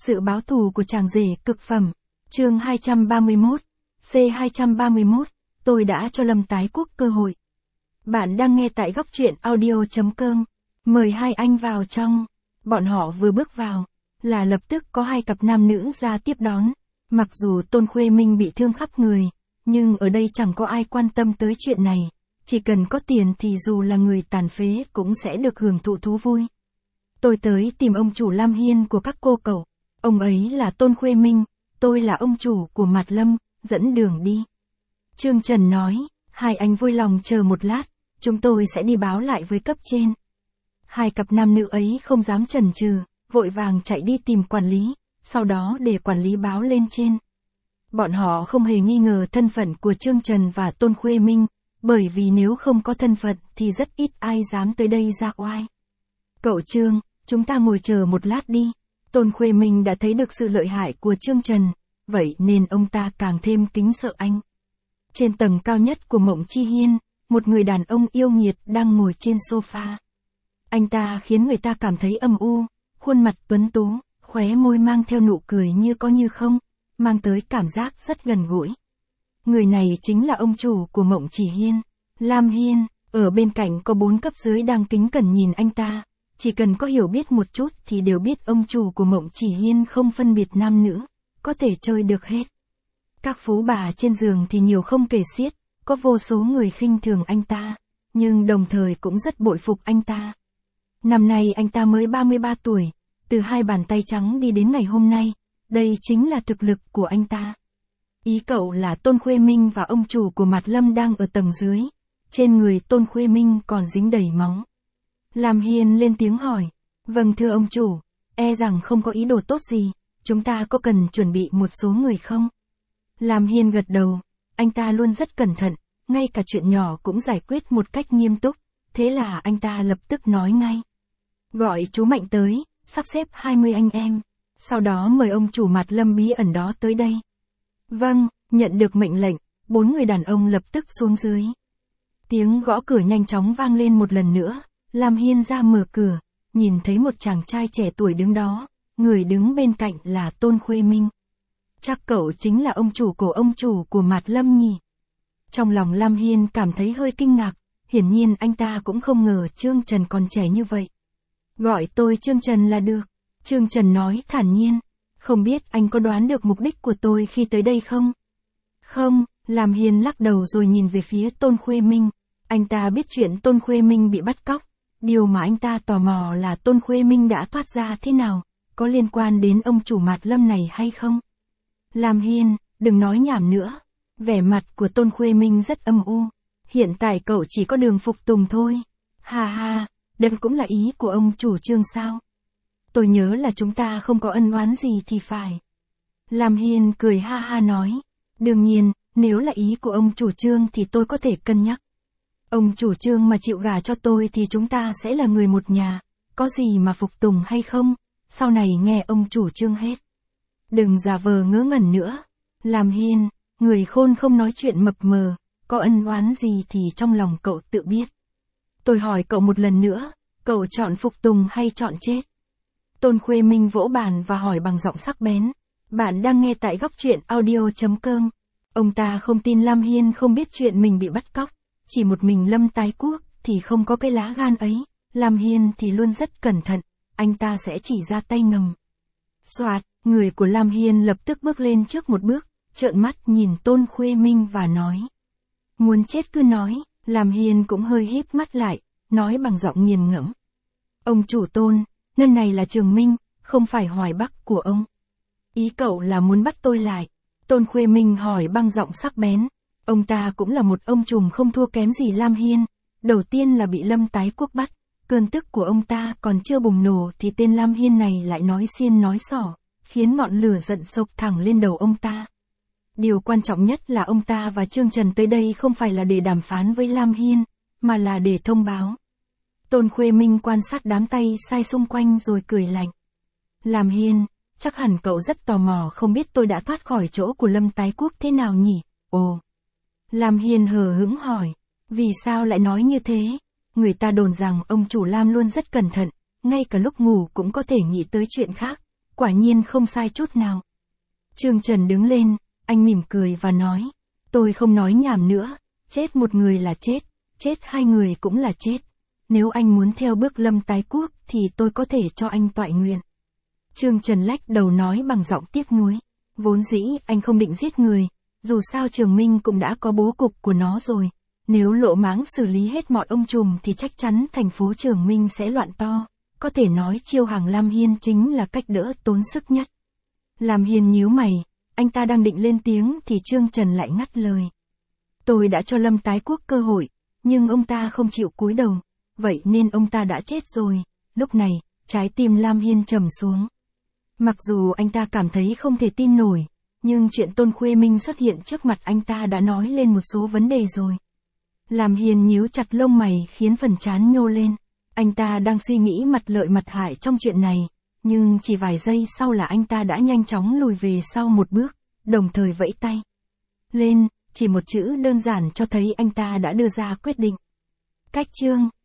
Sự báo thù của chàng rể cực phẩm. Chương 231. C231. Tôi đã cho Lâm Tái Quốc cơ hội. Bạn đang nghe tại góc truyện audio.com. Mời hai anh vào trong. Bọn họ vừa bước vào, là lập tức có hai cặp nam nữ ra tiếp đón. Mặc dù Tôn Khuê Minh bị thương khắp người, nhưng ở đây chẳng có ai quan tâm tới chuyện này. Chỉ cần có tiền thì dù là người tàn phế cũng sẽ được hưởng thụ thú vui. Tôi tới tìm ông chủ Lam Hiên của các cô cậu. Ông ấy là Tôn Khuê Minh, tôi là ông chủ của Mạt Lâm, dẫn đường đi. Trương Trần nói, hai anh vui lòng chờ một lát, chúng tôi sẽ đi báo lại với cấp trên. Hai cặp nam nữ ấy không dám chần chừ, vội vàng chạy đi tìm quản lý, sau đó để quản lý báo lên trên. Bọn họ không hề nghi ngờ thân phận của Trương Trần và Tôn Khuê Minh, bởi vì nếu không có thân phận thì rất ít ai dám tới đây ra oai. Cậu Trương, chúng ta ngồi chờ một lát đi. Tôn Khuê Minh đã thấy được sự lợi hại của Trương Trần, vậy nên ông ta càng thêm kính sợ anh. Trên tầng cao nhất của Mộng Chi Hiên, một người đàn ông yêu nghiệt đang ngồi trên sofa. Anh ta khiến người ta cảm thấy âm u, khuôn mặt tuấn tú, khóe môi mang theo nụ cười như có như không, mang tới cảm giác rất gần gũi. Người này chính là ông chủ của Mộng Chỉ Hiên, Lam Hiên. Ở bên cạnh có 4 cấp dưới đang kính cẩn nhìn anh ta. Chỉ cần có hiểu biết một chút thì đều biết ông chủ của Mộng Chỉ Hiên không phân biệt nam nữ, có thể chơi được hết. Các phú bà trên giường thì nhiều không kể xiết, có vô số người khinh thường anh ta, nhưng đồng thời cũng rất bội phục anh ta. Năm nay anh ta mới 33 tuổi, từ hai bàn tay trắng đi đến ngày hôm nay, đây chính là thực lực của anh ta. Ý cậu là Tôn Khuê Minh và ông chủ của Mạt Lâm đang ở tầng dưới, trên người Tôn Khuê Minh còn dính đầy máu. Lam Hiên lên tiếng hỏi, vâng thưa ông chủ, e rằng không có ý đồ tốt gì, chúng ta có cần chuẩn bị một số người không? Lam Hiên gật đầu, anh ta luôn rất cẩn thận, ngay cả chuyện nhỏ cũng giải quyết một cách nghiêm túc, thế là anh ta lập tức nói ngay. Gọi chú Mạnh tới, sắp xếp 20 anh em, sau đó mời ông chủ Mạt Lâm bí ẩn đó tới đây. Vâng, nhận được mệnh lệnh, 4 người đàn ông lập tức xuống dưới. Tiếng gõ cửa nhanh chóng vang lên một lần nữa. Lam Hiên ra mở cửa, nhìn thấy một chàng trai trẻ tuổi đứng đó, người đứng bên cạnh là Tôn Khuê Minh. Chắc cậu chính là ông chủ của Mạt Lâm nhỉ? Trong lòng Lam Hiên cảm thấy hơi kinh ngạc, hiển nhiên anh ta cũng không ngờ Trương Trần còn trẻ như vậy. Gọi tôi Trương Trần là được, Trương Trần nói thản nhiên, không biết anh có đoán được mục đích của tôi khi tới đây không? Không, Lam Hiên lắc đầu rồi nhìn về phía Tôn Khuê Minh, anh ta biết chuyện Tôn Khuê Minh bị bắt cóc. Điều mà anh ta tò mò là Tôn Khuê Minh đã thoát ra thế nào, có liên quan đến ông chủ Mạt Lâm này hay không? Lam Hiên, đừng nói nhảm nữa. Vẻ mặt của Tôn Khuê Minh rất âm u. Hiện tại cậu chỉ có đường phục tùng thôi. Ha ha, đây cũng là ý của ông chủ Trương sao? Tôi nhớ là chúng ta không có ân oán gì thì phải. Lam Hiên cười ha ha nói. Đương nhiên, nếu là ý của ông chủ Trương thì tôi có thể cân nhắc. Ông chủ Trương mà chịu gả cho tôi thì chúng ta sẽ là người một nhà, có gì mà phục tùng hay không, sau này nghe ông chủ Trương hết. Đừng giả vờ ngớ ngẩn nữa. Lam Hiên, người khôn không nói chuyện mập mờ, có ân oán gì thì trong lòng cậu tự biết. Tôi hỏi cậu một lần nữa, cậu chọn phục tùng hay chọn chết? Tôn Khuê Minh vỗ bàn và hỏi bằng giọng sắc bén. Bạn đang nghe tại góc truyện audio.com. Ông ta không tin Lam Hiên không biết chuyện mình bị bắt cóc. Chỉ một mình Lâm Tái Quốc thì không có cái lá gan ấy, Lam Hiên thì luôn rất cẩn thận, anh ta sẽ chỉ ra tay ngầm. Soạt, người của Lam Hiên lập tức bước lên trước một bước, trợn mắt nhìn Tôn Khuê Minh và nói. Muốn chết cứ nói, Lam Hiên cũng hơi híp mắt lại, nói bằng giọng nghiền ngẫm. Ông chủ Tôn, nơi này là Trường Minh, không phải Hoài Bắc của ông. Ý cậu là muốn bắt tôi lại? Tôn Khuê Minh hỏi bằng giọng sắc bén. Ông ta cũng là một ông trùm không thua kém gì Lam Hiên, đầu tiên là bị Lâm Tái Quốc bắt, cơn tức của ông ta còn chưa bùng nổ thì tên Lam Hiên này lại nói xiên nói xỏ, khiến ngọn lửa giận sộc thẳng lên đầu ông ta. Điều quan trọng nhất là ông ta và Trương Trần tới đây không phải là để đàm phán với Lam Hiên, mà là để thông báo. Tôn Khuê Minh quan sát đám tay sai xung quanh rồi cười lạnh. Lam Hiên, chắc hẳn cậu rất tò mò không biết tôi đã thoát khỏi chỗ của Lâm Tái Quốc thế nào nhỉ? Ồ. Lam Hiên hờ hững hỏi, vì sao lại nói như thế? Người ta đồn rằng ông chủ Lam luôn rất cẩn thận, ngay cả lúc ngủ cũng có thể nghĩ tới chuyện khác, quả nhiên không sai chút nào. Trương Trần đứng lên, anh mỉm cười và nói, tôi không nói nhảm nữa, chết một người là chết hai người cũng là chết. Nếu anh muốn theo bước Lâm tái quốc thì tôi có thể cho anh toại nguyện. Trương Trần lách đầu nói bằng giọng tiếc nuối, vốn dĩ anh không định giết người, dù sao Trường Minh cũng đã có bố cục của nó rồi. Nếu lộ máng xử lý hết mọi ông trùm thì chắc chắn thành phố Trường Minh sẽ loạn to. Có thể nói chiêu hàng Lam Hiên chính là cách đỡ tốn sức nhất. Lam Hiên nhíu mày, anh ta đang định lên tiếng thì Trương Trần lại ngắt lời. Tôi đã cho Lâm tái quốc cơ hội, nhưng ông ta không chịu cúi đầu, vậy nên ông ta đã chết rồi. Lúc này, trái tim Lam Hiên trầm xuống. Mặc dù anh ta cảm thấy không thể tin nổi, nhưng chuyện Tôn Khuê Minh xuất hiện trước mặt anh ta đã nói lên một số vấn đề rồi. Lam Hiên nhíu chặt lông mày khiến phần trán nhô lên. Anh ta đang suy nghĩ mặt lợi mặt hại trong chuyện này, nhưng chỉ vài giây sau là anh ta đã nhanh chóng lùi về sau một bước, đồng thời vẫy tay lên, chỉ một chữ đơn giản cho thấy anh ta đã đưa ra quyết định. Cách chương